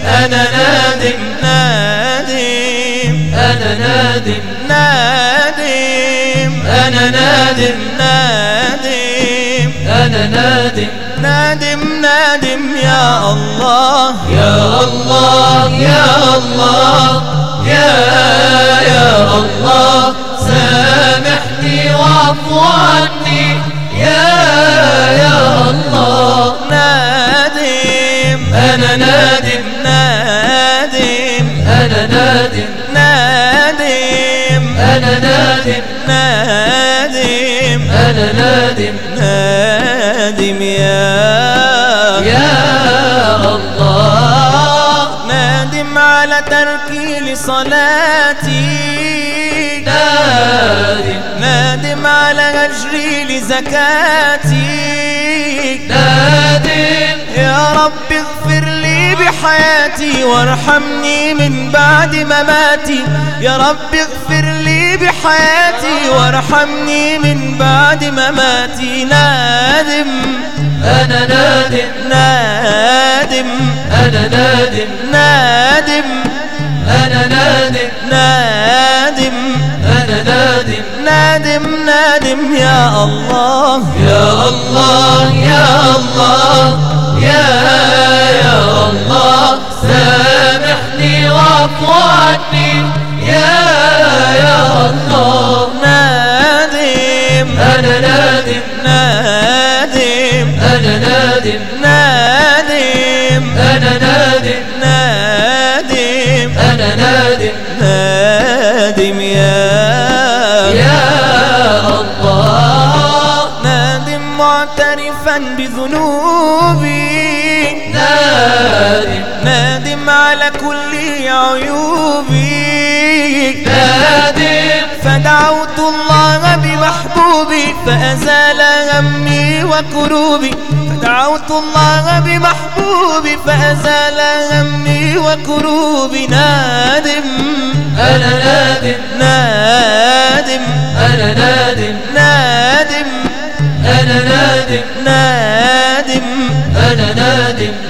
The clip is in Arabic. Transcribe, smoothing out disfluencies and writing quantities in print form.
أنا نادم نادم أنا نادم نادم أنا نادم نادم أنا نادم نادم نادم يا الله يا الله يا الله يا الله سامحني واعف عني يا الله نادم أنا نادم نادم أنا نادم نادم أنا نادم نادم أنا نادم نادم يا الله نادم على تركي لصلاتي نادم نادم على هجري لزكاتي نادم يا رب اغفر لي بحياتي وارحمني من بعد مماتي يا رب اغفر لي بحياتي وارحمني من بعد مماتي نادم أنا نادم نادم أنا نادم نادم أنا نادم نادم أنا نادم نادم نادم يا الله يا الله يا الله يا الله سامحني واعف عني يا الله نادم أنا نادم نادم أنا نادم نادم أنا نادم نادم أنا نادم نادم يا الله نادم معترفا بذنوبي نادم نادم على كل عيوبي نادم فدعوت الله بمحبوبي فأزال همي وكروبي فدعوت الله بمحبوبي فأزال همي وكروبي نادم أنا نادم نادم أنا نادم نادم أنا نادم نادم أنا نادم